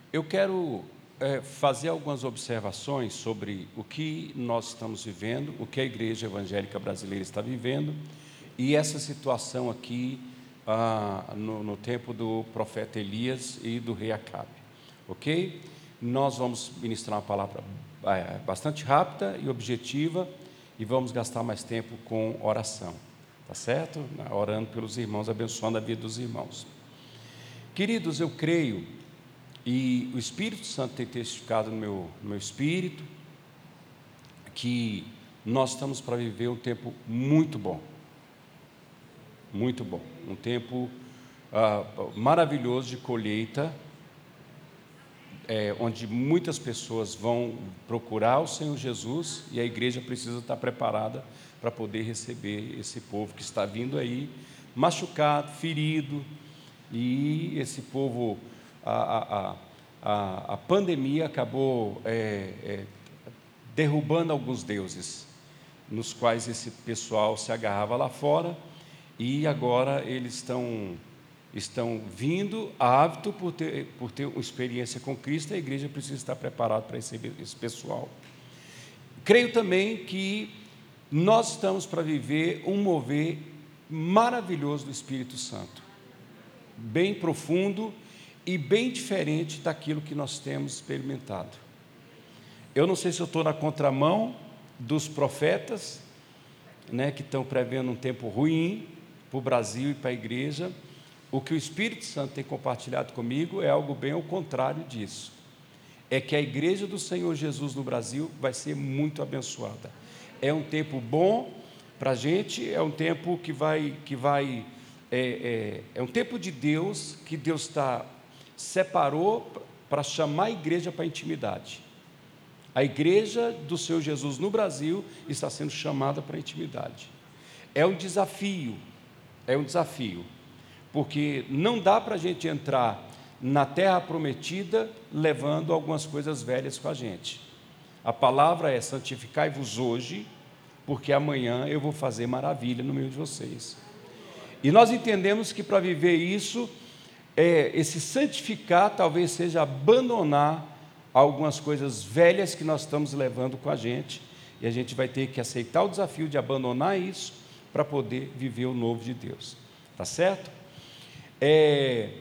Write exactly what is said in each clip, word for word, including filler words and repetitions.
Eu quero é, fazer algumas observações sobre o que nós estamos vivendo, o que a Igreja Evangélica Brasileira está vivendo, e essa situação aqui ah, no, no tempo do profeta Elias e do rei Acabe, ok? Nós vamos ministrar uma palavra é, bastante rápida e objetiva, e vamos gastar mais tempo com oração, tá certo? Orando pelos irmãos, abençoando a vida dos irmãos. Queridos, eu creio, e o Espírito Santo tem testificado no meu, no meu espírito, que nós estamos para viver um tempo muito bom, muito bom, um tempo ah, maravilhoso de colheita, é, onde muitas pessoas vão procurar o Senhor Jesus, e a igreja precisa estar preparada para poder receber esse povo que está vindo aí, machucado, ferido, e esse povo, a, a, a, a pandemia acabou é, é, derrubando alguns deuses, nos quais esse pessoal se agarrava lá fora, e agora eles estão, estão vindo a hábito por ter, por ter uma experiência com Cristo. A igreja precisa estar preparada para receber esse pessoal. Creio também que nós estamos para viver um mover maravilhoso do Espírito Santo, bem profundo e bem diferente daquilo que nós temos experimentado. Eu não sei se eu estou na contramão dos profetas, né, que estão prevendo um tempo ruim para o Brasil e para a igreja. O que o Espírito Santo tem compartilhado comigo é algo bem ao contrário disso. É que a igreja do Senhor Jesus no Brasil vai ser muito abençoada. É um tempo bom para a gente, é um tempo que vai... Que vai é, é, é um tempo de Deus, que Deus está, separou para chamar a igreja para a intimidade. A igreja do Senhor Jesus no Brasil está sendo chamada para a intimidade. É um desafio, é um desafio, porque não dá para a gente entrar na terra prometida levando algumas coisas velhas com a gente. A palavra é: santificai-vos hoje, porque amanhã eu vou fazer maravilha no meio de vocês. E nós entendemos que para viver isso, é, esse santificar talvez seja abandonar algumas coisas velhas que nós estamos levando com a gente, e a gente vai ter que aceitar o desafio de abandonar isso para poder viver o novo de Deus, tá certo? É,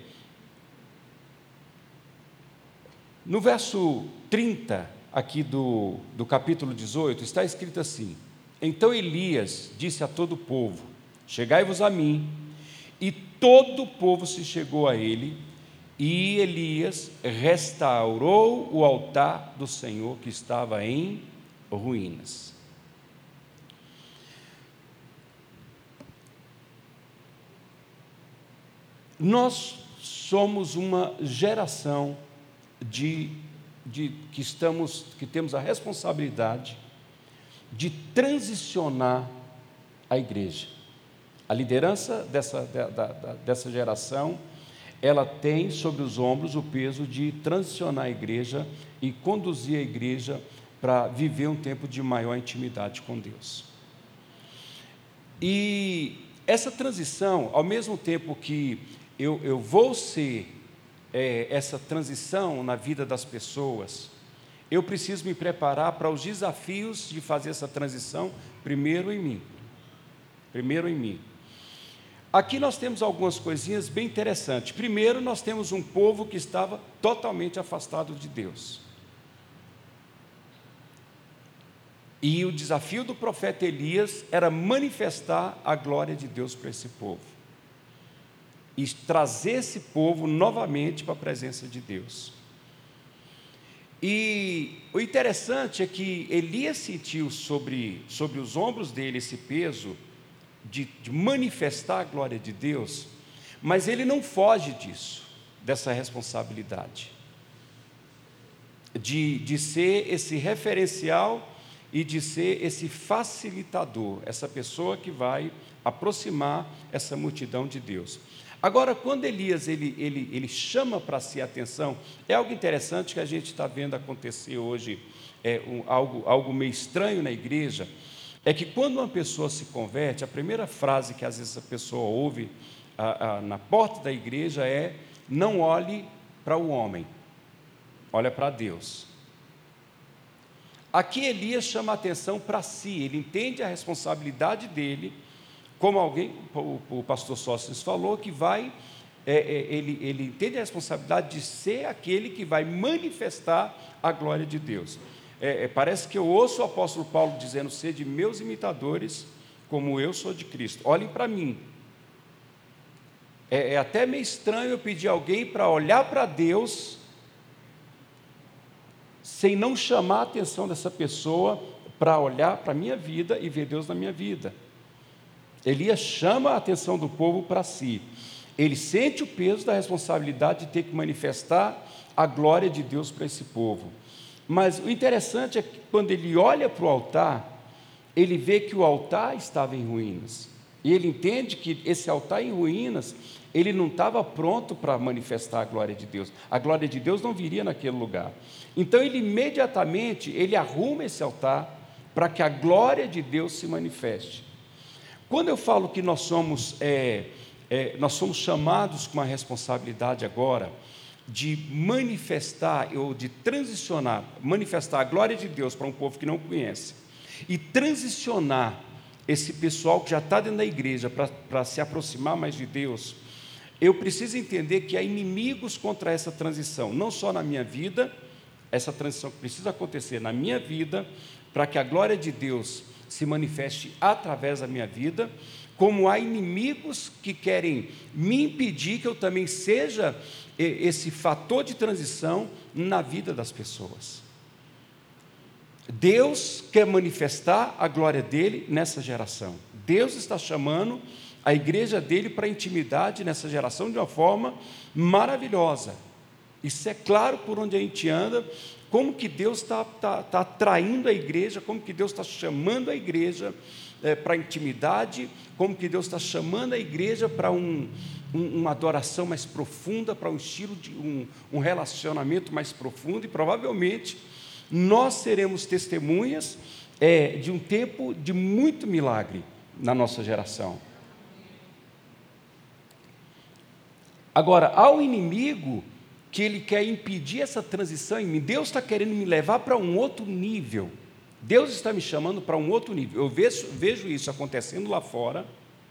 no verso trinta aqui do, do capítulo dezoito, está escrito assim: então Elias disse a todo o povo: chegai-vos a mim. E todo o povo se chegou a ele, e Elias restaurou o altar do Senhor que estava em ruínas. Nós somos uma geração de, de que estamos, que temos a responsabilidade de transicionar a igreja. A liderança dessa, da, da, dessa geração, ela tem sobre os ombros o peso de transicionar a igreja e conduzir a igreja para viver um tempo de maior intimidade com Deus. E essa transição, ao mesmo tempo que eu, eu vou ser é, essa transição na vida das pessoas, eu preciso me preparar para os desafios de fazer essa transição primeiro em mim. Primeiro em mim. Aqui nós temos algumas coisinhas bem interessantes. Primeiro, nós temos um povo que estava totalmente afastado de Deus. E o desafio do profeta Elias era manifestar a glória de Deus para esse povo. E trazer esse povo novamente para a presença de Deus. E o interessante é que Elias sentiu sobre, sobre os ombros dele esse peso De, de manifestar a glória de Deus, mas ele não foge disso, dessa responsabilidade, de, de ser esse referencial e de ser esse facilitador, essa pessoa que vai aproximar essa multidão de Deus. Agora, quando Elias ele, ele, ele chama para si a atenção, é algo interessante que a gente está vendo acontecer hoje, é um, algo, algo meio estranho na igreja. É que quando uma pessoa se converte, a primeira frase que às vezes a pessoa ouve a, a, na porta da igreja é: não olhe para o homem, olha para Deus. Aqui Elias chama a atenção para si, ele entende a responsabilidade dele, como alguém, o, o pastor Sócrates falou, que vai, é, é, ele, ele entende a responsabilidade de ser aquele que vai manifestar a glória de Deus. É, é, parece que eu ouço o apóstolo Paulo dizendo: sede meus imitadores, como eu sou de Cristo. Olhem para mim. É, é até meio estranho eu pedir alguém para olhar para Deus sem não chamar a atenção dessa pessoa para olhar para a minha vida e ver Deus na minha vida. Elias chama a atenção do povo para si. Ele sente o peso da responsabilidade de ter que manifestar a glória de Deus para esse povo. Mas o interessante é que quando ele olha para o altar, ele vê que o altar estava em ruínas. E ele entende que esse altar em ruínas, ele não estava pronto para manifestar a glória de Deus. A glória de Deus não viria naquele lugar. Então ele imediatamente, ele arruma esse altar para que a glória de Deus se manifeste. Quando eu falo que nós somos, é, é, nós somos chamados com uma responsabilidade agora de manifestar, ou de transicionar, manifestar a glória de Deus para um povo que não conhece, e transicionar esse pessoal que já está dentro da igreja para, para se aproximar mais de Deus, eu preciso entender que há inimigos contra essa transição, não só na minha vida, essa transição que precisa acontecer na minha vida, para que a glória de Deus se manifeste através da minha vida, como há inimigos que querem me impedir que eu também seja esse fator de transição na vida das pessoas. Deus quer manifestar a glória dele nessa geração. Deus está chamando a igreja dele para a intimidade nessa geração de uma forma maravilhosa. Isso é claro por onde a gente anda, como que Deus está, está, está atraindo a igreja, como que Deus está chamando a igreja é, para a intimidade, como que Deus está chamando a igreja para um, um, uma adoração mais profunda, para um estilo de um, um relacionamento mais profundo, e provavelmente nós seremos testemunhas é, de um tempo de muito milagre na nossa geração. Agora, ao inimigo que ele quer impedir essa transição em mim, Deus está querendo me levar para um outro nível, Deus está me chamando para um outro nível. Eu vejo, vejo isso acontecendo lá fora,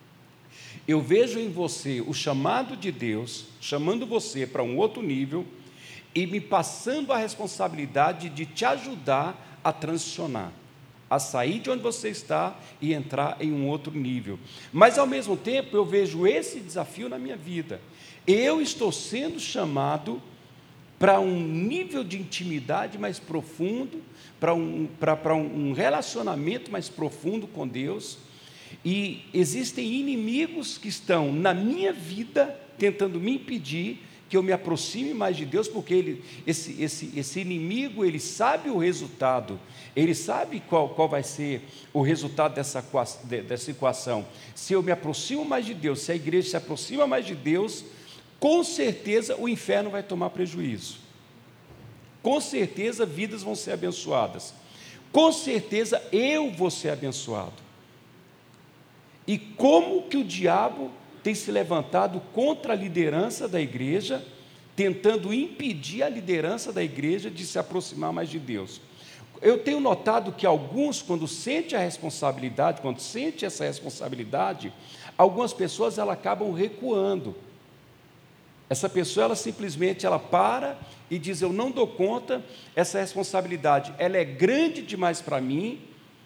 eu vejo em você o chamado de Deus, chamando você para um outro nível, e me passando a responsabilidade de te ajudar a transicionar, a sair de onde você está e entrar em um outro nível. Mas, ao mesmo tempo, eu vejo esse desafio na minha vida. Eu estou sendo chamado para um nível de intimidade mais profundo, para um, para, para um relacionamento mais profundo com Deus, e existem inimigos que estão na minha vida tentando me impedir que eu me aproxime mais de Deus, porque ele, esse, esse, esse inimigo, ele sabe o resultado, ele sabe qual, qual vai ser o resultado dessa, dessa equação. Se eu me aproximo mais de Deus, se a igreja se aproxima mais de Deus, com certeza o inferno vai tomar prejuízo, com certeza vidas vão ser abençoadas, com certeza eu vou ser abençoado. E como que o diabo tem se levantado contra a liderança da igreja, tentando impedir a liderança da igreja de se aproximar mais de Deus. Eu tenho notado que alguns, quando sente a responsabilidade, quando sente essa responsabilidade, algumas pessoas elas acabam recuando. Essa pessoa, ela simplesmente ela para e diz: eu não dou conta, essa responsabilidade, ela é grande demais para mim,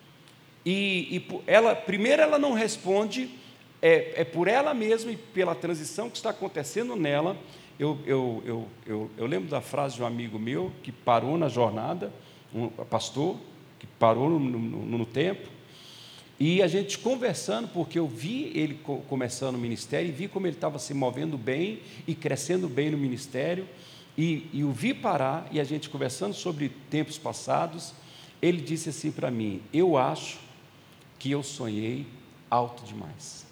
e, e ela, primeiro ela não responde, é, é por ela mesma e pela transição que está acontecendo nela. Eu, eu, eu, eu, eu lembro da frase de um amigo meu que parou na jornada, um pastor, que parou no, no, no tempo, e a gente conversando, porque eu vi ele começando o ministério, e vi como ele estava se movendo bem e crescendo bem no ministério, e, e o vi parar, e a gente conversando sobre tempos passados, ele disse assim para mim: eu acho que eu sonhei alto demais.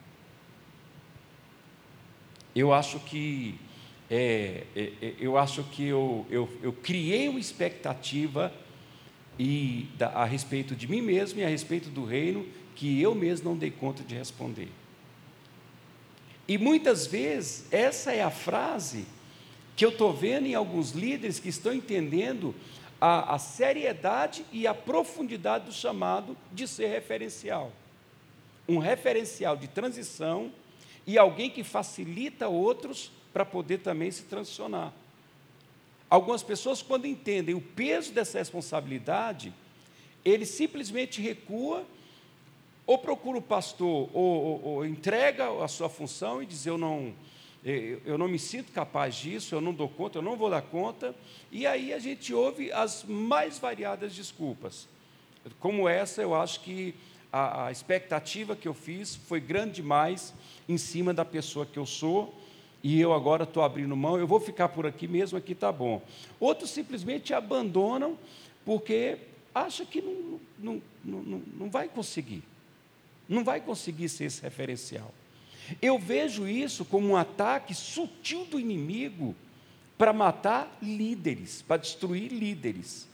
Eu acho que é, é, eu acho que eu, eu, eu criei uma expectativa e, da, a respeito de mim mesmo e a respeito do reino, que eu mesmo não dei conta de responder. E muitas vezes essa é a frase que eu estou vendo em alguns líderes que estão entendendo a, a seriedade e a profundidade do chamado de ser referencial. Um referencial de transição e alguém que facilita outros para poder também se transicionar. Algumas pessoas, quando entendem o peso dessa responsabilidade, ele simplesmente recua, ou procura o pastor, ou, ou, ou entrega a sua função e diz, eu não, eu, eu não me sinto capaz disso, eu não dou conta, eu não vou dar conta, e aí a gente ouve as mais variadas desculpas. Como essa, eu acho que a, a expectativa que eu fiz foi grande demais em cima da pessoa que eu sou, e eu agora estou abrindo mão, eu vou ficar por aqui mesmo, aqui está bom. Outros simplesmente abandonam, porque acham que não, não, não, não, não vai conseguir, não vai conseguir ser esse referencial. Eu vejo isso como um ataque sutil do inimigo para matar líderes, para destruir líderes.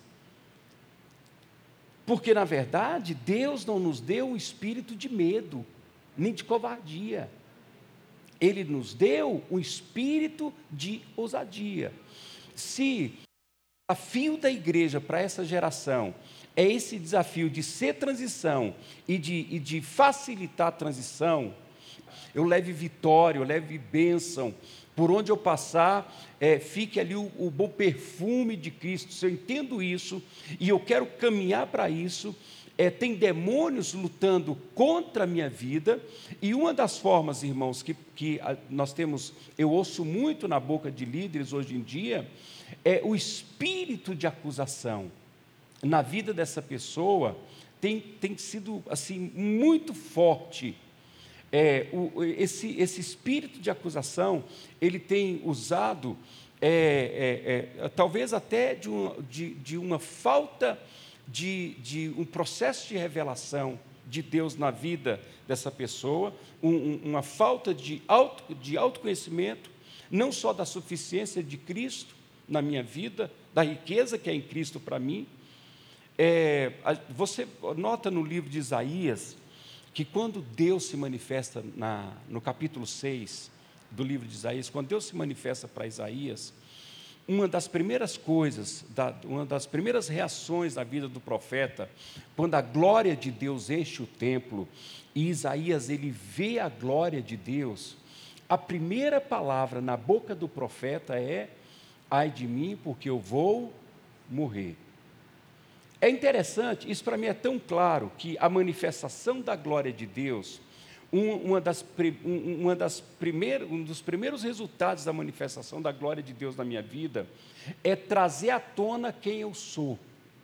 Porque, na verdade, Deus não nos deu um espírito de medo, nem de covardia. Ele nos deu um espírito de ousadia. Se o desafio da igreja para essa geração é esse desafio de ser transição e de, e de facilitar a transição, eu leve vitória, eu leve bênção, por onde eu passar, é, fique ali o, o bom perfume de Cristo. Se eu entendo isso e eu quero caminhar para isso, É, tem demônios lutando contra a minha vida, e uma das formas, irmãos, que, que a, nós temos, eu ouço muito na boca de líderes hoje em dia, é o espírito de acusação. Na vida dessa pessoa, tem, tem sido assim, muito forte. É, o, esse, esse espírito de acusação, ele tem usado, é, é, é, talvez até de, um, de, de uma falta De, de um processo de revelação de Deus na vida dessa pessoa, um, um, uma falta de, auto, de autoconhecimento, não só da suficiência de Cristo na minha vida, da riqueza que é em Cristo para mim. É, você nota no livro de Isaías, que quando Deus se manifesta, na, no capítulo seis do livro de Isaías, quando Deus se manifesta para Isaías, uma das primeiras coisas, uma das primeiras reações da vida do profeta, quando a glória de Deus enche o templo, e Isaías ele vê a glória de Deus, a primeira palavra na boca do profeta é, ai de mim, porque eu vou morrer. É interessante, isso para mim é tão claro, que a manifestação da glória de Deus, Uma das, uma das primeiras, um dos primeiros resultados da manifestação da glória de Deus na minha vida é trazer à tona quem eu sou,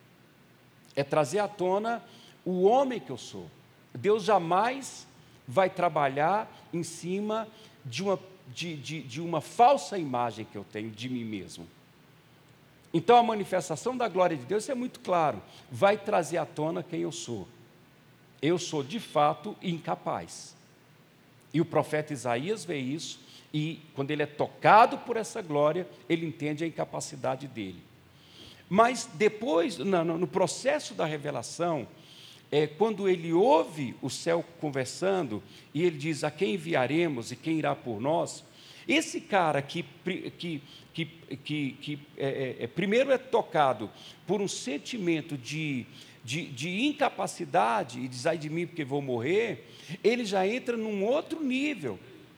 é trazer à tona o homem que eu sou. Deus jamais vai trabalhar em cima de uma, de, de, de uma falsa imagem que eu tenho de mim mesmo. Então, a manifestação da glória de Deus, isso é muito claro, vai trazer à tona quem eu sou. Eu sou, de fato, incapaz. E o profeta Isaías vê isso, e quando ele é tocado por essa glória, ele entende a incapacidade dele. Mas depois, no, no processo da revelação, é, quando ele ouve o céu conversando, e ele diz, a quem enviaremos e quem irá por nós, esse cara que, que, que, que, que é, é, primeiro é tocado por um sentimento de... De, de incapacidade, e diz, ai de mim porque vou morrer, ele já entra num outro nível.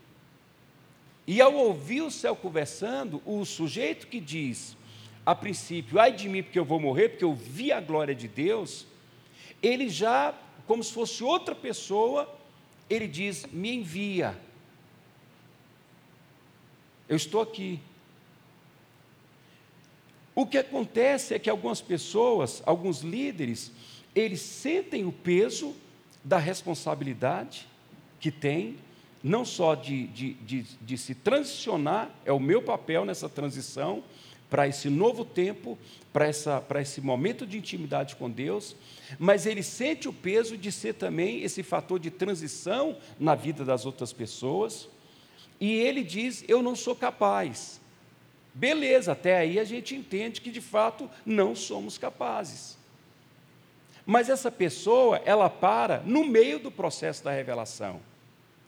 E ao ouvir o céu conversando, o sujeito que diz, a princípio, ai de mim porque eu vou morrer, porque eu vi a glória de Deus, ele já, como se fosse outra pessoa, ele diz, me envia, eu estou aqui. O que acontece é que algumas pessoas, alguns líderes, eles sentem o peso da responsabilidade que tem, não só de, de, de, de se transicionar, é o meu papel nessa transição, para esse novo tempo, para, essa, para esse momento de intimidade com Deus, mas ele sente o peso de ser também esse fator de transição na vida das outras pessoas, e ele diz, eu não sou capaz. Beleza, até aí a gente entende que de fato não somos capazes. Mas essa pessoa, ela para no meio do processo da revelação.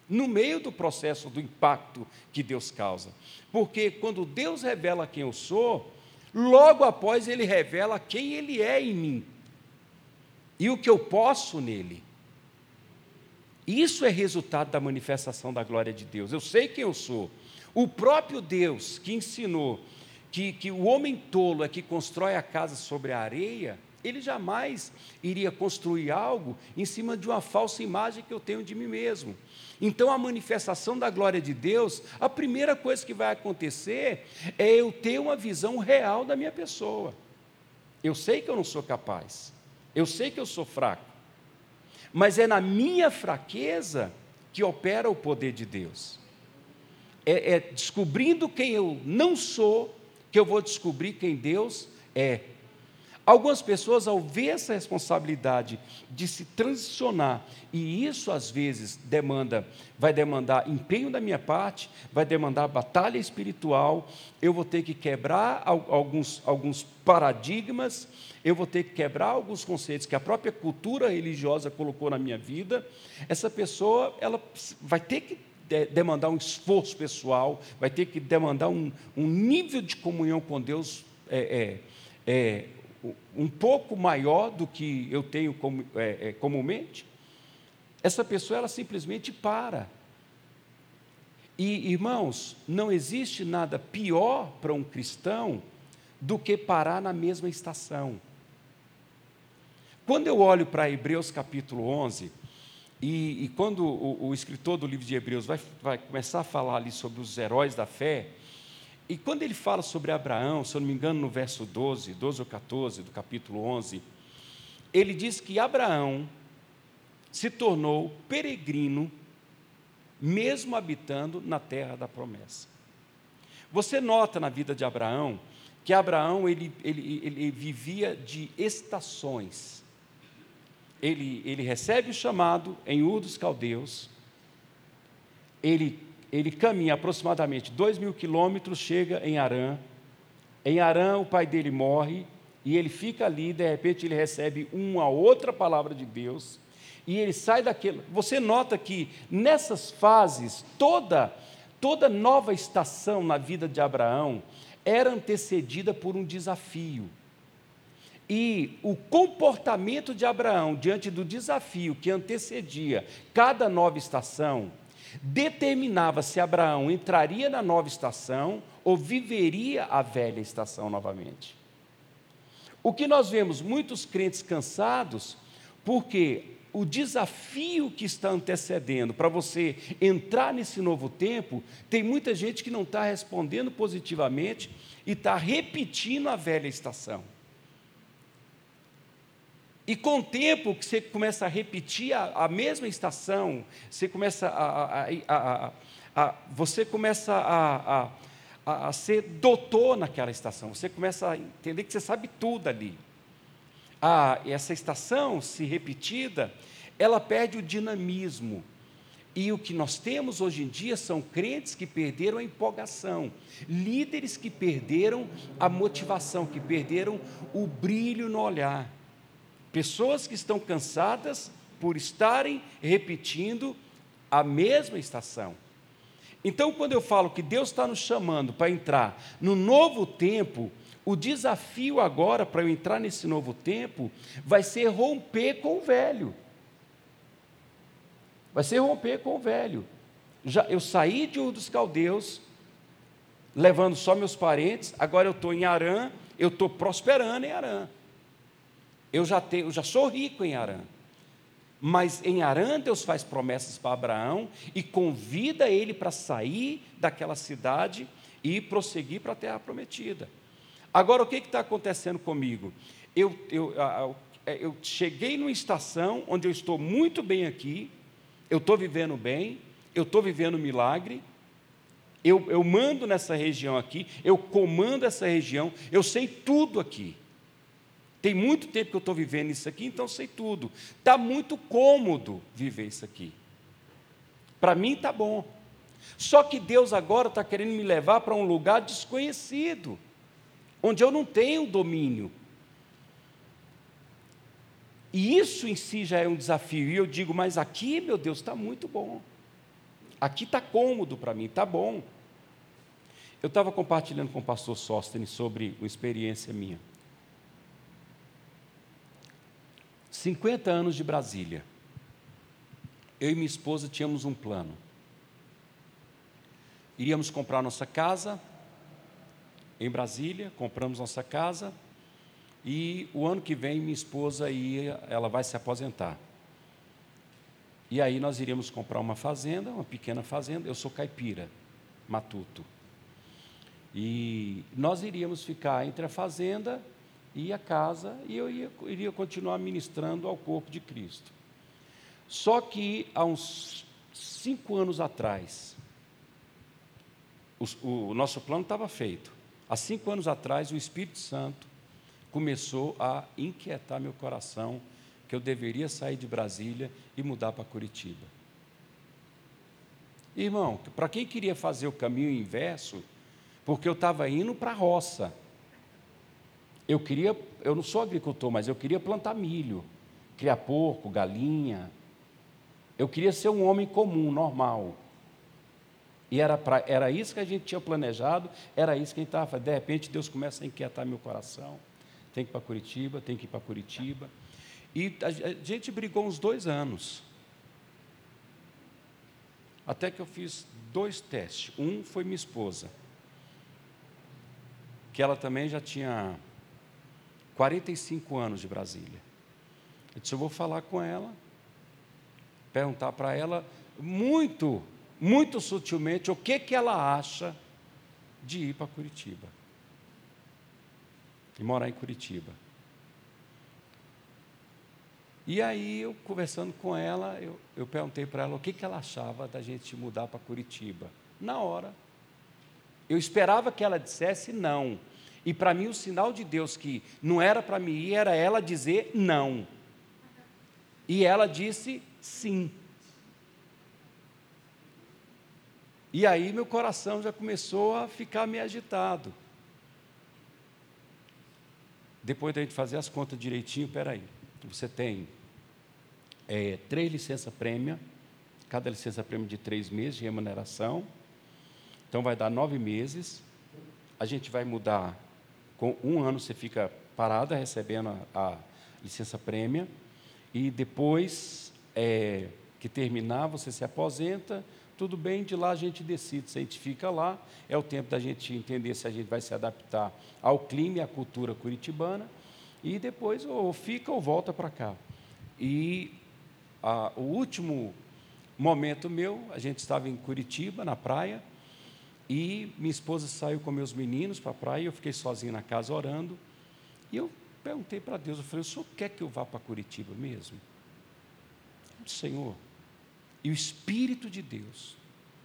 no meio do processo do impacto que Deus causa. Porque quando Deus revela quem eu sou, logo após Ele revela quem Ele é em mim e o que eu posso nele. Isso é resultado da manifestação da glória de Deus. Eu sei quem eu sou. O próprio Deus que ensinou que, que o homem tolo é que constrói a casa sobre a areia, ele jamais iria construir algo em cima de uma falsa imagem que eu tenho de mim mesmo. Então, a manifestação da glória de Deus, a primeira coisa que vai acontecer é eu ter uma visão real da minha pessoa. Eu sei que eu não sou capaz, eu sei que eu sou fraco, mas é na minha fraqueza que opera o poder de Deus. É, é descobrindo quem eu não sou, que eu vou descobrir quem Deus é. Algumas pessoas, ao ver essa responsabilidade de se transicionar, e isso às vezes demanda, vai demandar empenho da minha parte, vai demandar batalha espiritual, eu vou ter que quebrar alguns, alguns paradigmas, eu vou ter que quebrar alguns conceitos que a própria cultura religiosa colocou na minha vida. Essa pessoa, ela vai ter que demandar um esforço pessoal, vai ter que demandar um, um nível de comunhão com Deus é, é, é, um pouco maior do que eu tenho como, é, é, comumente. Essa pessoa, ela simplesmente para. E, irmãos, não existe nada pior para um cristão do que parar na mesma estação. Quando eu olho para Hebreus capítulo onze, e, e quando o, o escritor do livro de Hebreus vai, vai começar a falar ali sobre os heróis da fé, e quando ele fala sobre Abraão, se eu não me engano, no verso doze, doze ou catorze do capítulo onze, ele diz que Abraão se tornou peregrino, mesmo habitando na terra da promessa. Você nota na vida de Abraão, que Abraão ele, ele, ele vivia de estações. Ele, ele recebe o chamado em Ur dos Caldeus, ele Ele caminha aproximadamente dois mil quilômetros, chega em Harã. Em Harã, o pai dele morre, e ele fica ali, de repente ele recebe uma outra palavra de Deus, e ele sai daquele... Você nota que nessas fases, toda, toda nova estação na vida de Abraão era antecedida por um desafio. E o comportamento de Abraão diante do desafio que antecedia cada nova estação determinava se Abraão entraria na nova estação ou viveria a velha estação novamente. O que nós vemos muitos crentes cansados, porque o desafio que está antecedendo para você entrar nesse novo tempo, tem muita gente que não está respondendo positivamente e está repetindo a velha estação. E com o tempo que você começa a repetir a, a mesma estação, você começa a, a, a, a, a, você começa a, a, a, a ser doutor naquela estação, você começa a entender que você sabe tudo ali. Ah, essa estação, se repetida, ela perde o dinamismo. E o que nós temos hoje em dia são crentes que perderam a empolgação, líderes que perderam a motivação, que perderam o brilho no olhar. Pessoas que estão cansadas por estarem repetindo a mesma estação. Então, quando eu falo que Deus está nos chamando para entrar no novo tempo, o desafio agora para eu entrar nesse novo tempo vai ser romper com o velho. Vai ser romper com o velho. Já, eu saí de Ur dos Caldeus, levando só meus parentes, agora eu estou em Harã, eu estou prosperando em Harã. Eu já, tenho, eu já sou rico em Harã, mas em Harã Deus faz promessas para Abraão e convida ele para sair daquela cidade e prosseguir para a terra prometida. Agora, o que está acontecendo comigo? Eu, eu, eu, eu cheguei numa estação onde eu estou muito bem aqui, eu estou vivendo bem, eu estou vivendo milagre, eu, eu mando nessa região aqui, eu comando essa região, eu sei tudo aqui. Tem muito tempo que eu estou vivendo isso aqui, então sei tudo. Está muito cômodo viver isso aqui. Para mim está bom. Só que Deus agora está querendo me levar para um lugar desconhecido, onde eu não tenho domínio. E isso em si já é um desafio. E eu digo, mas aqui, meu Deus, está muito bom. Aqui está cômodo para mim, está bom. Eu estava compartilhando com o pastor Sóstenes sobre uma experiência minha. cinquenta anos de Brasília. Eu e minha esposa tínhamos um plano. Iríamos comprar nossa casa em Brasília, compramos nossa casa, e o ano que vem minha esposa ia, ela vai se aposentar. E aí nós iríamos comprar uma fazenda, uma pequena fazenda. Eu sou caipira, matuto. E nós iríamos ficar entre a fazenda e a casa, e eu ia, iria continuar ministrando ao corpo de Cristo. Só que há uns cinco anos atrás, o, o nosso plano estava feito. Há cinco anos atrás, o Espírito Santo começou a inquietar meu coração, que eu deveria sair de Brasília e mudar para Curitiba. Irmão, para quem queria fazer o caminho inverso, porque eu estava indo para a roça. Eu queria, eu não sou agricultor, mas eu queria plantar milho, criar porco, galinha. Eu queria ser um homem comum, normal. E era, pra, era isso que a gente tinha planejado, era isso que a gente estava fazendo. De repente, Deus começa a inquietar meu coração. Tem que ir para Curitiba, tem que ir para Curitiba. E a gente brigou uns dois anos. Até que eu fiz dois testes. Um foi minha esposa, que ela também já tinha quarenta e cinco anos de Brasília. Eu disse, eu vou falar com ela, perguntar para ela, muito, muito sutilmente, o que, que ela acha de ir para Curitiba. E morar em Curitiba. E aí, eu conversando com ela, eu, eu perguntei para ela o que, que ela achava da gente mudar para Curitiba. Na hora. Eu esperava que ela dissesse não. E para mim o sinal de Deus que não era para mim ir, era ela dizer não. E ela disse sim. E aí meu coração já começou a ficar meio agitado. Depois da gente fazer as contas direitinho, peraí, você tem é, três licença-prêmio, cada licença-prêmio de três meses de remuneração. Então, vai dar nove meses, a gente vai mudar, com um ano você fica parada recebendo a, a licença-prêmio, e depois é, que terminar, você se aposenta, tudo bem, de lá a gente decide se a gente fica lá, é o tempo da gente entender se a gente vai se adaptar ao clima e à cultura curitibana, e depois ou fica ou volta para cá. E a, o último momento meu, a gente estava em Curitiba, na praia, e minha esposa saiu com meus meninos para a praia, e eu fiquei sozinho na casa orando, e eu perguntei para Deus, eu falei, o senhor quer que eu vá para Curitiba mesmo? Eu disse, Senhor, e o Espírito de Deus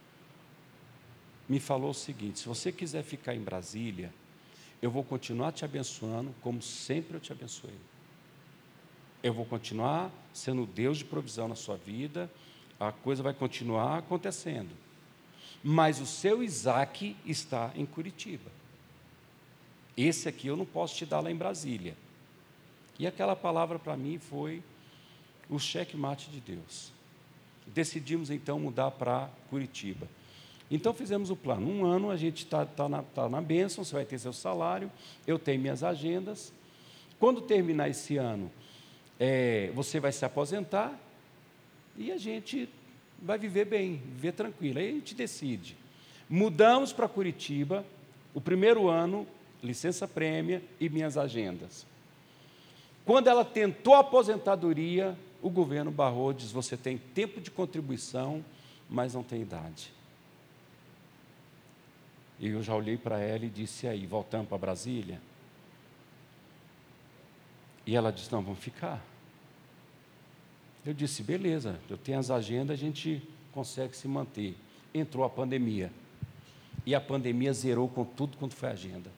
me falou o seguinte, se você quiser ficar em Brasília, eu vou continuar te abençoando, como sempre eu te abençoei. Eu vou continuar sendo Deus de provisão na sua vida, a coisa vai continuar acontecendo. Mas o seu Isaac está em Curitiba. Esse aqui eu não posso te dar lá em Brasília. E aquela palavra para mim foi o checkmate de Deus. Decidimos então mudar para Curitiba. Então fizemos o plano. Um ano a gente está tá na, tá na bênção, você vai ter seu salário, eu tenho minhas agendas. Quando terminar esse ano, é, você vai se aposentar e a gente vai viver bem, viver tranquilo. Aí a gente decide. Mudamos para Curitiba, o primeiro ano, licença-prêmio e minhas agendas. Quando ela tentou a aposentadoria, o governo barrou, diz, você tem tempo de contribuição, mas não tem idade. E eu já olhei para ela e disse, aí, voltamos para Brasília? E ela disse, não, vamos ficar. Eu disse, beleza, eu tenho as agendas, a gente consegue se manter. Entrou a pandemia. E a pandemia zerou com tudo quanto foi agenda.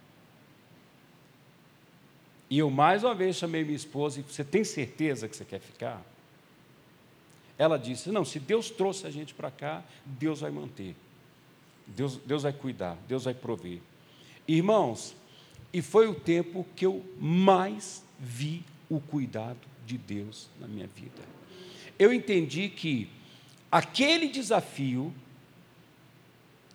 E eu, mais uma vez, chamei minha esposa e você tem certeza que você quer ficar? Ela disse, não, se Deus trouxe a gente para cá, Deus vai manter. Deus, Deus vai cuidar, Deus vai prover. Irmãos, e foi o tempo que eu mais vi o cuidado de Deus na minha vida. Eu entendi que aquele desafio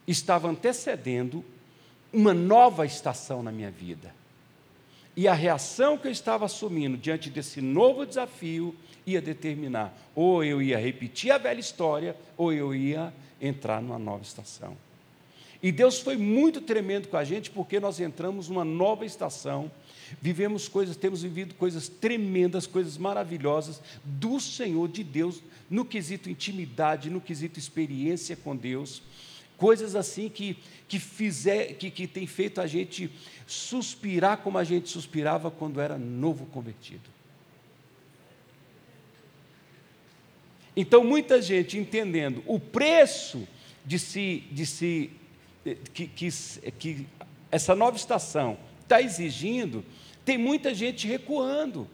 estava antecedendo uma nova estação na minha vida. E a reação que eu estava assumindo diante desse novo desafio ia determinar, ou eu ia repetir a velha história, ou eu ia entrar numa nova estação. E Deus foi muito tremendo com a gente, porque nós entramos numa nova estação, vivemos coisas, temos vivido coisas tremendas, coisas maravilhosas do Senhor, de Deus, no quesito intimidade, no quesito experiência com Deus, coisas assim que, que, fizer, que, que tem feito a gente suspirar como a gente suspirava quando era novo convertido. Então, muita gente entendendo o preço de se, de se que, que, que essa nova estação está exigindo, tem muita gente recuando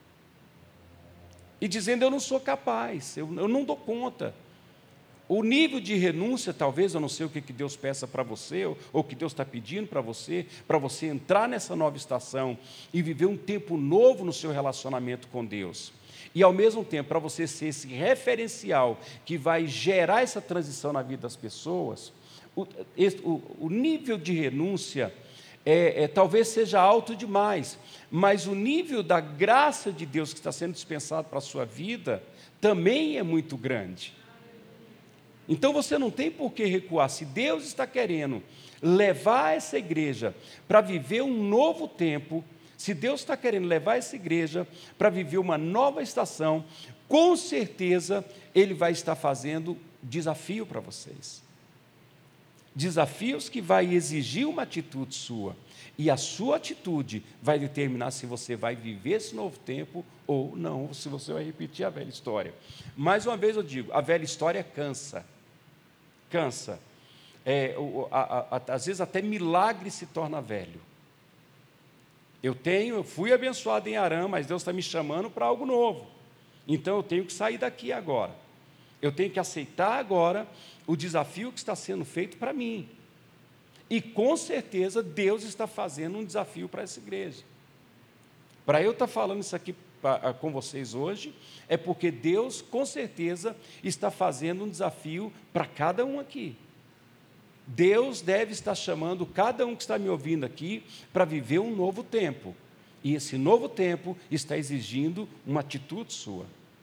e dizendo, eu não sou capaz, eu, eu não dou conta. O nível de renúncia, talvez, eu não sei o que Deus peça para você, ou o que Deus está pedindo para você, para você entrar nessa nova estação e viver um tempo novo no seu relacionamento com Deus. E, ao mesmo tempo, para você ser esse referencial que vai gerar essa transição na vida das pessoas, o, esse, o, o nível de renúncia é, é, talvez seja alto demais, mas o nível da graça de Deus que está sendo dispensado para a sua vida também é muito grande. Então você não tem por que recuar. Se Deus está querendo levar essa igreja para viver um novo tempo, se Deus está querendo levar essa igreja para viver uma nova estação, com certeza Ele vai estar fazendo desafio para vocês. Desafios que vai exigir uma atitude sua. E a sua atitude vai determinar se você vai viver esse novo tempo ou não, se você vai repetir a velha história. Mais uma vez eu digo, a velha história cansa. Cansa. É, a, a, a, às vezes até milagre se torna velho. Eu tenho, eu fui abençoado em Arã, mas Deus está me chamando para algo novo. Então eu tenho que sair daqui agora. Eu tenho que aceitar agora o desafio que está sendo feito para mim. E com certeza Deus está fazendo um desafio para essa igreja. Para eu estar falando isso aqui pra, com vocês hoje, é porque Deus com certeza está fazendo um desafio para cada um aqui. Deus deve estar chamando cada um que está me ouvindo aqui para viver um novo tempo. E esse novo tempo está exigindo uma atitude sua.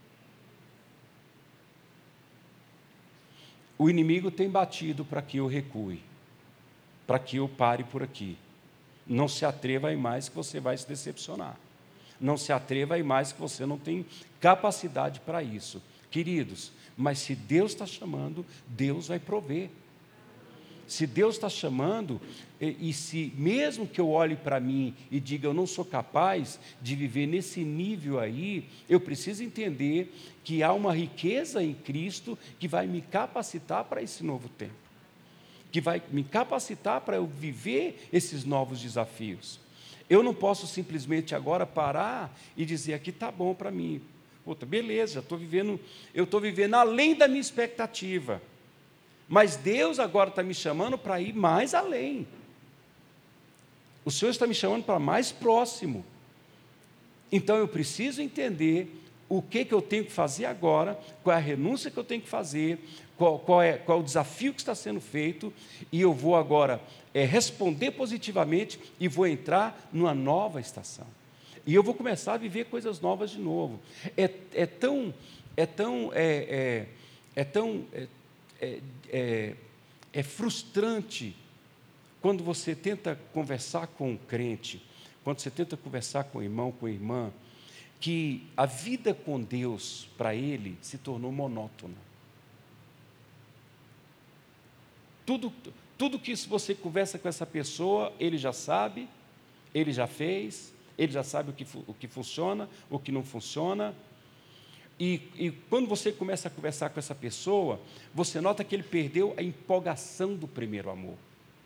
O inimigo tem batido para que eu recue, para que eu pare por aqui. Não se atreva a ir mais que você vai se decepcionar. Não se atreva a ir mais que você não tem capacidade para isso. Queridos, mas se Deus está chamando, Deus vai prover. Se Deus está chamando, e, e se mesmo que eu olhe para mim e diga, eu não sou capaz de viver nesse nível aí, eu preciso entender que há uma riqueza em Cristo que vai me capacitar para esse novo tempo, que vai me capacitar para eu viver esses novos desafios. Eu não posso simplesmente agora parar e dizer, aqui está bom para mim. Puta, beleza, já estou vivendo, eu estou vivendo além da minha expectativa. Mas Deus agora está me chamando para ir mais além. O Senhor está me chamando para mais próximo. Então eu preciso entender o que, que eu tenho que fazer agora, qual é a renúncia que eu tenho que fazer, qual, qual, é, qual é o desafio que está sendo feito, e eu vou agora é, responder positivamente e vou entrar numa nova estação. E eu vou começar a viver coisas novas de novo. É, é tão, é tão, é, é, é tão... É, É, é, é frustrante quando você tenta conversar com um crente, quando você tenta conversar com o irmão, com a irmã, que a vida com Deus, para ele, se tornou monótona. Tudo, tudo que você conversa com essa pessoa, ele já sabe, ele já fez, ele já sabe o que, o que funciona, o que não funciona. E, e quando você começa a conversar com essa pessoa, você nota que ele perdeu a empolgação do primeiro amor.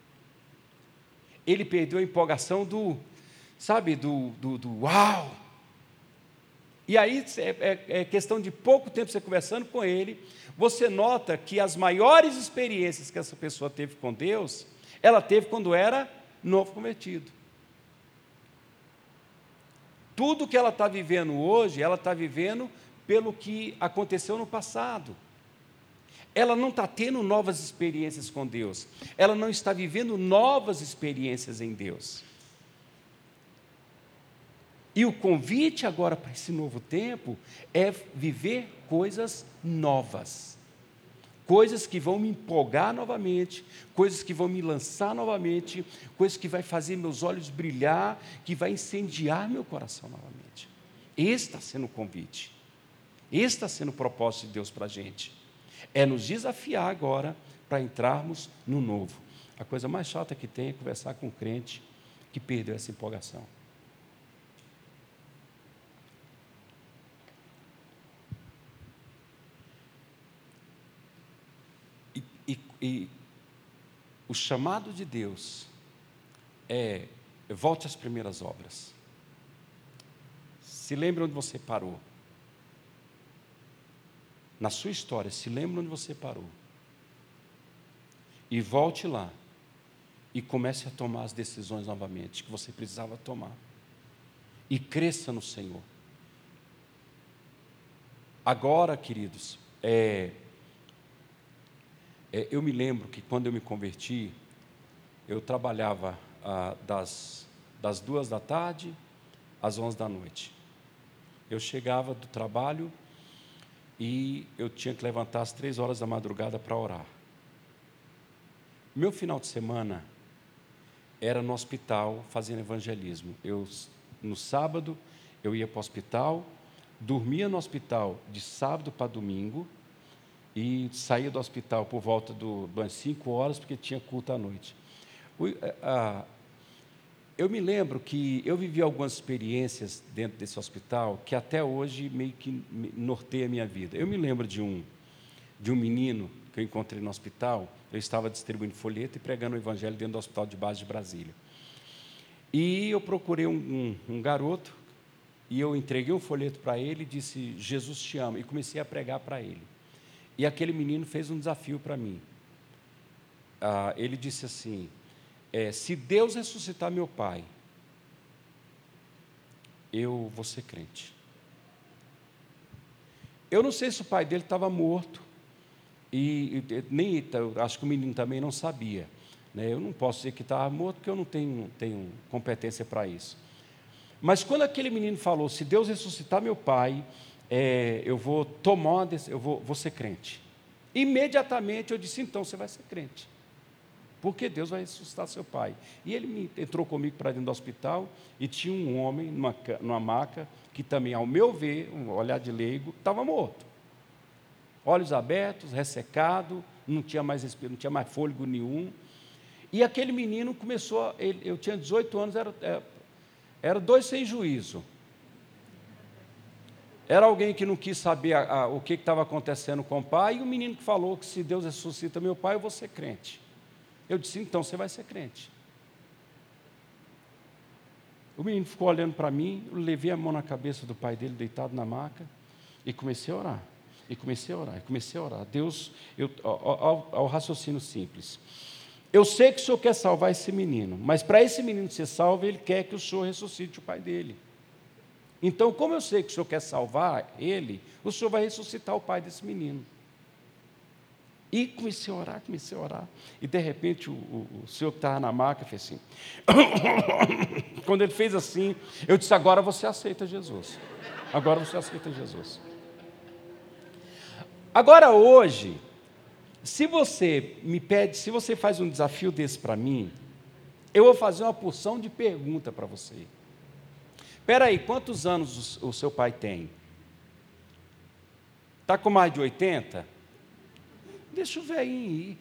Ele perdeu a empolgação do, sabe, do, do, do uau! E aí, é, é, é questão de pouco tempo você conversando com ele, você nota que as maiores experiências que essa pessoa teve com Deus, ela teve quando era novo convertido. Tudo que ela está vivendo hoje, ela está vivendo pelo que aconteceu no passado. ela não está tendo novas experiências com Deus, ela não está vivendo novas experiências em Deus. E o convite agora para esse novo tempo é viver coisas novas, coisas que vão me empolgar novamente, coisas que vão me lançar novamente, coisas que vai fazer meus olhos brilhar, que vai incendiar meu coração novamente. Esse está sendo o convite, esse está sendo o propósito de Deus para a gente, é nos desafiar agora para entrarmos no novo. A coisa mais chata que tem é conversar com um crente que perdeu essa empolgação. E, e o chamado de Deus é: volte às primeiras obras. Se lembre onde você parou. Na sua história, se lembre onde você parou. E volte lá. E comece a tomar as decisões novamente que você precisava tomar. E cresça no Senhor. Agora, queridos, é... É, eu me lembro que quando eu me converti, eu trabalhava ah, das, das duas da tarde às onze da noite. Eu chegava do trabalho e eu tinha que levantar às três horas da madrugada para orar. Meu final de semana era no hospital fazendo evangelismo. Eu, no sábado, eu ia para o hospital, dormia no hospital de sábado para domingo, e saía do hospital por volta do, das cinco horas, porque tinha culto à noite. O, a, eu me lembro que eu vivi algumas experiências dentro desse hospital que até hoje meio que norteia a minha vida. Eu me lembro de um, de um menino que eu encontrei no hospital. Eu estava distribuindo folheto e pregando o evangelho dentro do Hospital de Base de Brasília. E eu procurei um, um, um garoto, e eu entreguei um folheto para ele e disse: Jesus te ama, e comecei a pregar para ele. E aquele menino fez um desafio para mim. Ah, ele disse assim: é, se Deus ressuscitar meu pai, eu vou ser crente. Eu não sei se o pai dele estava morto, e, e nem, eu acho que o menino também não sabia, né? Eu não posso dizer que estava morto, porque eu não tenho, tenho competência para isso. Mas quando aquele menino falou: se Deus ressuscitar meu pai, É, eu vou tomar, eu vou, vou ser crente. Imediatamente eu disse: então você vai ser crente, porque Deus vai ressuscitar seu pai. E ele me, entrou comigo para dentro do hospital, e tinha um homem numa, numa maca, que também, ao meu ver, um olhar de leigo, estava morto. Olhos abertos, ressecado, não tinha mais, não tinha mais fôlego nenhum. E aquele menino começou, ele, eu tinha dezoito anos, era, era, era dois sem juízo. Era alguém que não quis saber a, a, o que estava acontecendo com o pai, e o menino que falou que se Deus ressuscita meu pai, eu vou ser crente. Eu disse: então você vai ser crente. O menino ficou olhando para mim, eu levei a mão na cabeça do pai dele, deitado na maca, e comecei a orar, e comecei a orar, e comecei a orar. Deus, eu, ao, ao, ao raciocínio simples: eu sei que o Senhor quer salvar esse menino, mas para esse menino ser salvo, Ele quer que o Senhor ressuscite o pai dele. Então, como eu sei que o Senhor quer salvar ele, o Senhor vai ressuscitar o pai desse menino. E comecei a orar, comecei a orar. E, de repente, o, o, o senhor que estava na maca fez assim. Quando ele fez assim, eu disse: agora você aceita Jesus. Agora você aceita Jesus. Agora, hoje, se você me pede, se você faz um desafio desse para mim, eu vou fazer uma porção de pergunta para você. Espera aí, quantos anos o seu pai tem? Está com mais de oitenta? Deixa o velhinho ir.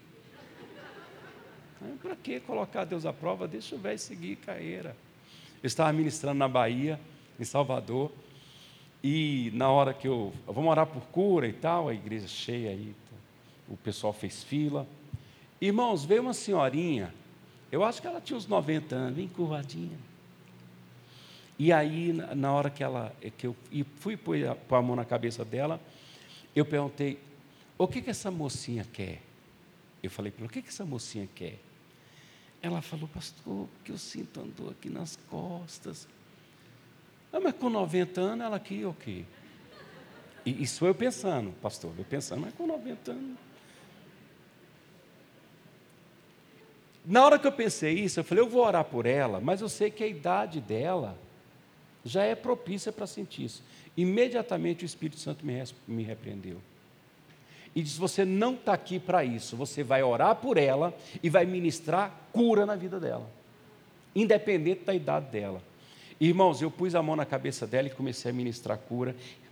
Para que colocar Deus à prova? Deixa o velho seguir carreira. Eu estava ministrando na Bahia, em Salvador, e na hora que eu... Vamos orar por cura e tal, a igreja cheia aí, o pessoal fez fila. Irmãos, veio uma senhorinha, eu acho que ela tinha uns noventa anos, bem curvadinha. E aí, na hora que, ela, que eu fui pôr a mão na cabeça dela, eu perguntei: o que, que essa mocinha quer? Eu falei para ela: o que, que essa mocinha quer? Ela falou: pastor, porque eu sinto uma dor aqui nas costas. Ah, mas com noventa anos ela queria o quê? E isso eu pensando, pastor, eu pensando, mas com noventa anos... Na hora que eu pensei isso, eu falei, eu vou orar por ela, mas eu sei que a idade dela já é propícia para sentir isso. Imediatamente o Espírito Santo me, me repreendeu. E disse, você não está aqui para isso, você vai orar por ela e vai ministrar cura na vida dela, independente da idade dela. Irmãos, eu pus a mão na cabeça dela e comecei a ministrar cura.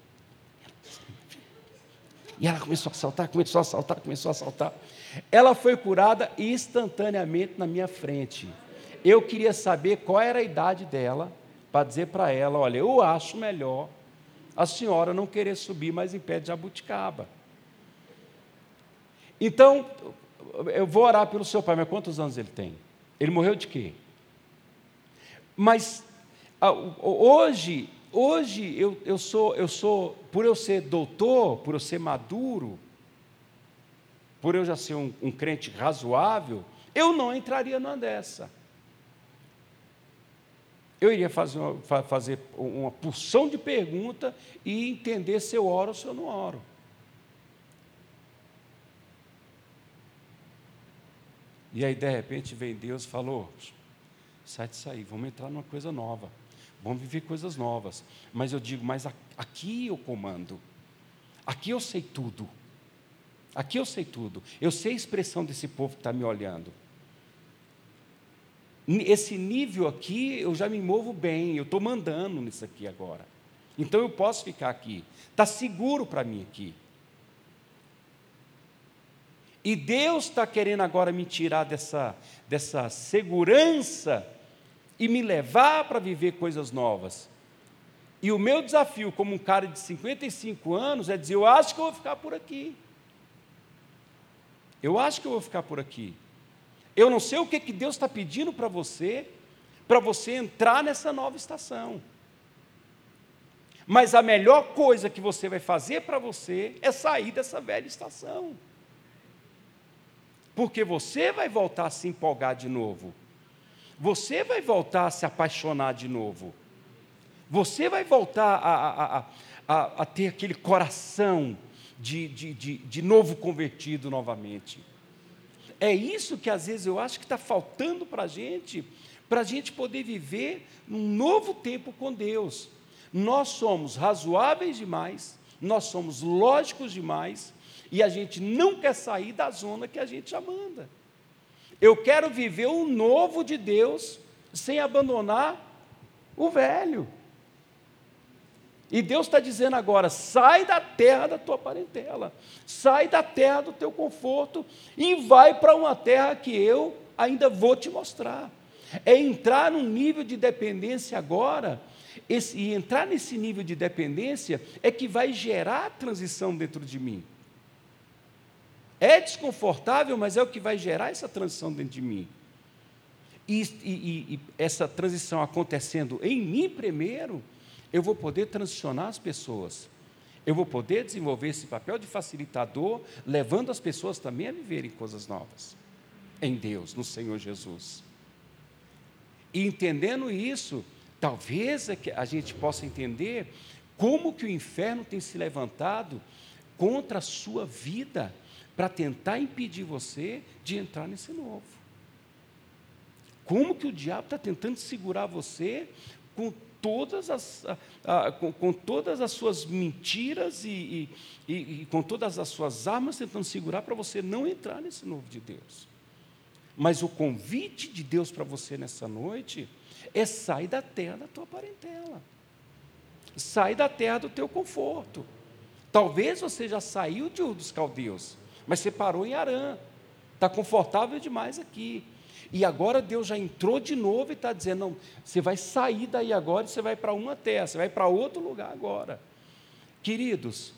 E ela começou a saltar, começou a saltar, começou a saltar. Ela foi curada instantaneamente na minha frente. Eu queria saber qual era a idade dela, para dizer para ela, olha, eu acho melhor a senhora não querer subir mais em pé de jabuticaba. Então, eu vou orar pelo seu pai, mas quantos anos ele tem? Ele morreu de quê? Mas, hoje, hoje eu, eu, sou, eu sou, por eu ser doutor, por eu ser maduro, por eu já ser um, um crente razoável, eu não entraria numa dessa. Eu iria fazer uma, fazer uma porção de perguntas e entender se eu oro ou se eu não oro. E aí, de repente, vem Deus e falou, sai disso aí, vamos entrar numa coisa nova, vamos viver coisas novas. Mas eu digo, mas aqui eu comando, aqui eu sei tudo, aqui eu sei tudo, eu sei a expressão desse povo que está me olhando. Esse nível aqui, eu já me movo bem, eu estou mandando nisso aqui agora. Então eu posso ficar aqui, está seguro para mim aqui. E Deus está querendo agora me tirar dessa, dessa segurança e me levar para viver coisas novas. E o meu desafio como um cara de cinquenta e cinco anos é dizer, eu acho que eu vou ficar por aqui. Eu acho que eu vou ficar por aqui. Eu não sei o que, que Deus está pedindo para você, para você entrar nessa nova estação. Mas a melhor coisa que você vai fazer para você é sair dessa velha estação. Porque você vai voltar a se empolgar de novo. Você vai voltar a se apaixonar de novo. Você vai voltar a, a, a, a, a ter aquele coração de, de, de, de novo convertido novamente. É isso que às vezes eu acho que está faltando para a gente, para a gente poder viver num novo tempo com Deus. Nós somos razoáveis demais, nós somos lógicos demais, e a gente não quer sair da zona que a gente já manda. Eu quero viver o novo de Deus, sem abandonar o velho. E Deus está dizendo agora, sai da terra da tua parentela, sai da terra do teu conforto, e vai para uma terra que eu ainda vou te mostrar. É entrar num nível de dependência agora, esse, e entrar nesse nível de dependência é que vai gerar transição dentro de mim. É desconfortável, mas é o que vai gerar essa transição dentro de mim. E, e, e essa transição acontecendo em mim primeiro, eu vou poder transicionar as pessoas. Eu vou poder desenvolver esse papel de facilitador, levando as pessoas também a viverem coisas novas. Em Deus, no Senhor Jesus. E entendendo isso, talvez a gente possa entender como que o inferno tem se levantado contra a sua vida, para tentar impedir você de entrar nesse novo. Como que o diabo está tentando segurar você com todas as, a, a, com, com todas as suas mentiras e, e, e com todas as suas armas, tentando segurar para você não entrar nesse novo de Deus. Mas o convite de Deus para você nessa noite é sair da terra da tua parentela. Sai da terra do teu conforto. Talvez você já saiu de Ur dos Caldeus, mas você parou em Harã, está confortável demais aqui, e agora Deus já entrou de novo e está dizendo, não, você vai sair daí agora e você vai para uma terra, você vai para outro lugar agora. Queridos,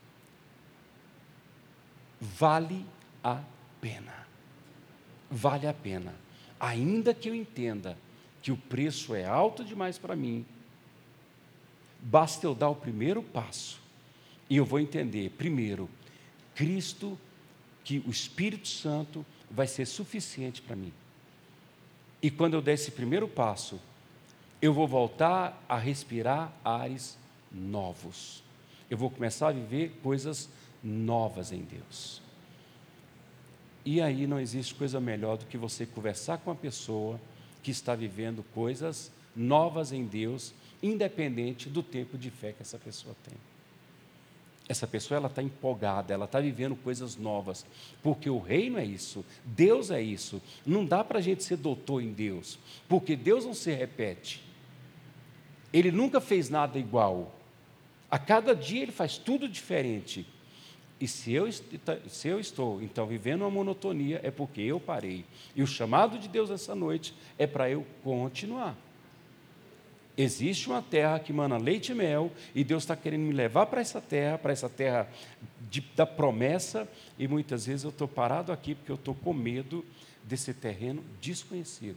vale a pena, vale a pena, ainda que eu entenda que o preço é alto demais para mim, basta eu dar o primeiro passo, e eu vou entender, primeiro, Cristo, que o Espírito Santo vai ser suficiente para mim. E quando eu der esse primeiro passo, eu vou voltar a respirar ares novos. Eu vou começar a viver coisas novas em Deus. E aí não existe coisa melhor do que você conversar com uma pessoa que está vivendo coisas novas em Deus, independente do tempo de fé que essa pessoa tem. Essa pessoa ela está empolgada, ela está vivendo coisas novas, porque o reino é isso, Deus é isso. Não dá para a gente ser doutor em Deus, porque Deus não se repete. Ele nunca fez nada igual. A cada dia Ele faz tudo diferente. E se eu, se eu estou, então, vivendo uma monotonia, é porque eu parei. E o chamado de Deus essa noite é para eu continuar. Existe uma terra que mana leite e mel, e Deus está querendo me levar para essa terra, para essa terra de, da promessa, e muitas vezes eu estou parado aqui porque eu estou com medo desse terreno desconhecido.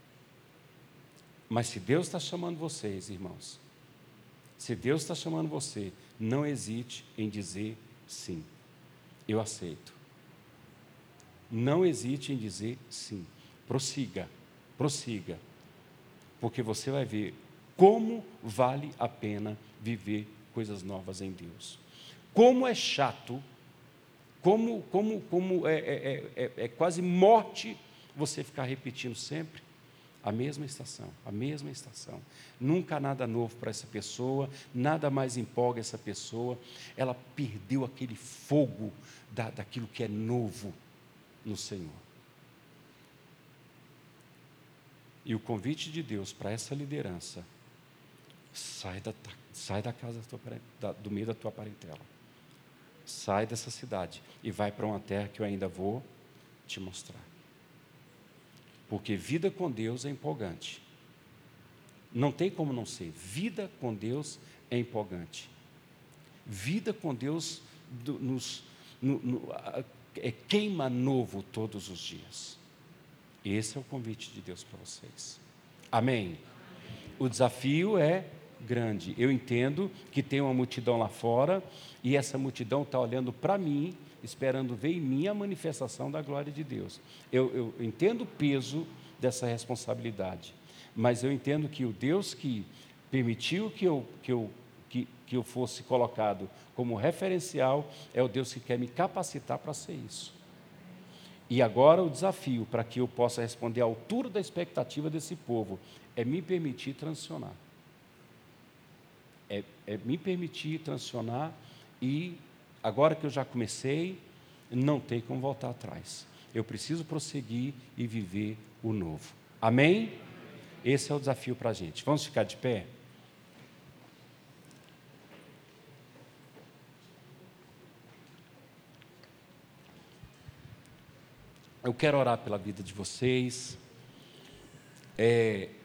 Mas se Deus está chamando vocês, irmãos, se Deus está chamando você, não hesite em dizer sim, eu aceito. Não hesite em dizer sim, prossiga, prossiga, porque você vai ver como vale a pena viver coisas novas em Deus. Como é chato, como, como, como é, é, é, é quase morte você ficar repetindo sempre a mesma estação, a mesma estação. Nunca nada novo para essa pessoa, nada mais empolga essa pessoa. Ela perdeu aquele fogo da, daquilo que é novo no Senhor. E o convite de Deus para essa liderança: sai da, sai da casa da tua, da, do meio da tua parentela, sai dessa cidade e vai para uma terra que eu ainda vou te mostrar. Porque vida com Deus é empolgante. Não tem como não ser. Vida com Deus é empolgante. Vida com Deus do, nos, no, no, é queima novo todos os dias. Esse é o convite de Deus para vocês. Amém? O desafio é grande. Eu entendo que tem uma multidão lá fora, e essa multidão está olhando para mim, esperando ver em mim a manifestação da glória de Deus. Eu, eu entendo o peso dessa responsabilidade, mas eu entendo que o Deus que permitiu que eu, que eu, que, que eu fosse colocado como referencial é o Deus que quer me capacitar para ser isso. E agora o desafio para que eu possa responder à altura da expectativa desse povo é me permitir transicionar. É, é me permitir transicionar e, agora que eu já comecei, não tem como voltar atrás. Eu preciso prosseguir e viver o novo. Amém? Esse é o desafio para a gente. Vamos ficar de pé? Eu quero orar pela vida de vocês. É,